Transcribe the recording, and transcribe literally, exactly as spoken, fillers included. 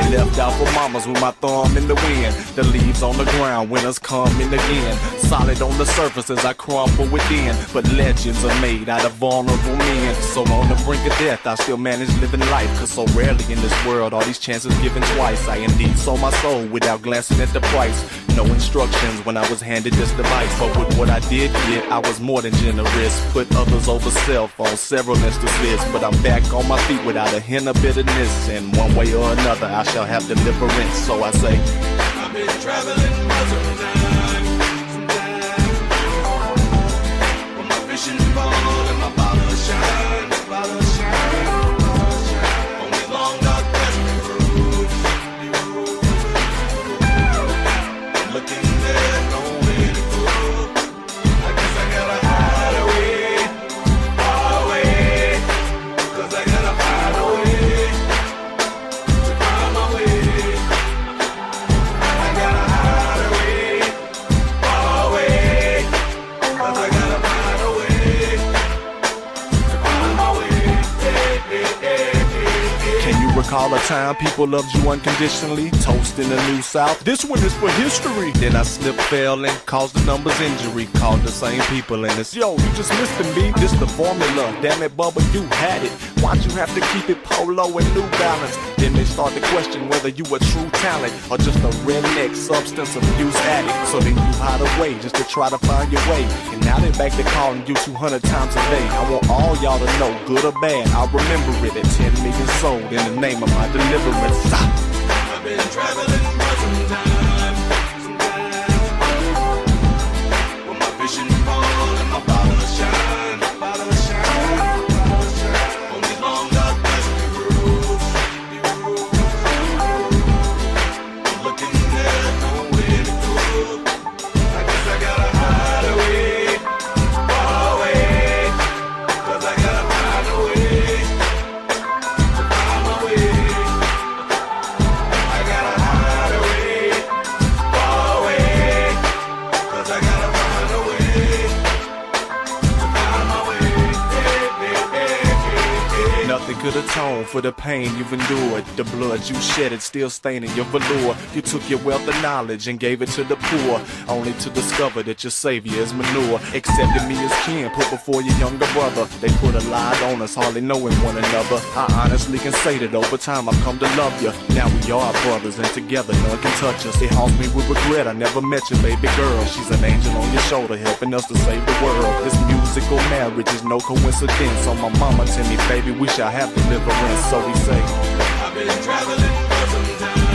Left out for mamas with my thumb in the wind. The leaves on the ground, winter's coming again. Solid on the surface as I crumble within, but legends are made out of vulnerable men. So on the brink of death, I still manage living life, cause so rarely in this world are these chances given twice. I indeed sold my soul without glancing at the price. No instructions when I was handed this device, but with what I did get, I was more than generous. Put others over self on several instances lists, but I'm back on my feet without a hint of bitterness. And one way or another, I shall have deliverance. So I say, I've been traveling for some time, some time. When my vision fall and my bottle shine, bottle shine, bottle shine. On these long dark desert roads, I'm looking there, no way to go. I guess I gotta hide away, far away, cause I gotta find a way to find my way. I gotta hide away, far away, cause I gotta find a way to find my way. Hey, hey, hey, hey, hey. can you recall a time people loved you unconditionally? Toasting the New South, this one is for history. Then I slipped, fell, and caused the numbers injury. Called the same people and it's, yo, you just missed me. This the formula, damn it, Bubba, you had it. Why'd you have to keep it polo and New Balance? Then they start to question whether you a true talent or just a redneck substance abuse addict. So then you hide away just to try to find your way. And now they back to calling you two hundred times a day. I want all y'all to know, good or bad, I'll remember it at ten million sold in the name of my deliverance. I've been traveling for some time, some time. When my vision fall and my bottle shine, bottle shine, bottle shine. On these long dark dusty roads, I'm looking there, nowhere to go. I guess I gotta hide away, far away, cause I gotta find a way to find my way. I gotta hide away, far away, cause I gotta find a way to find my way. Hey, hey, hey, hey, hey. Nothing could atone for the pain you've endured. The blood you shedded still staining your velour. You took your wealth of knowledge and gave it to the poor, only to discover that your savior is manure. Accepted me as kin, put before your younger brother. They put a lie on us, hardly knowing one another. I honestly can say that over time I've come to love you. Now we are brothers and together none can touch us. It haunts me with regret I never met your baby girl. She's an angel on your shoulder helping us to save the world. This musical marriage is no coincidence. On my mama tell me, baby, we shall have deliverance. So we say, I've been traveling for some time.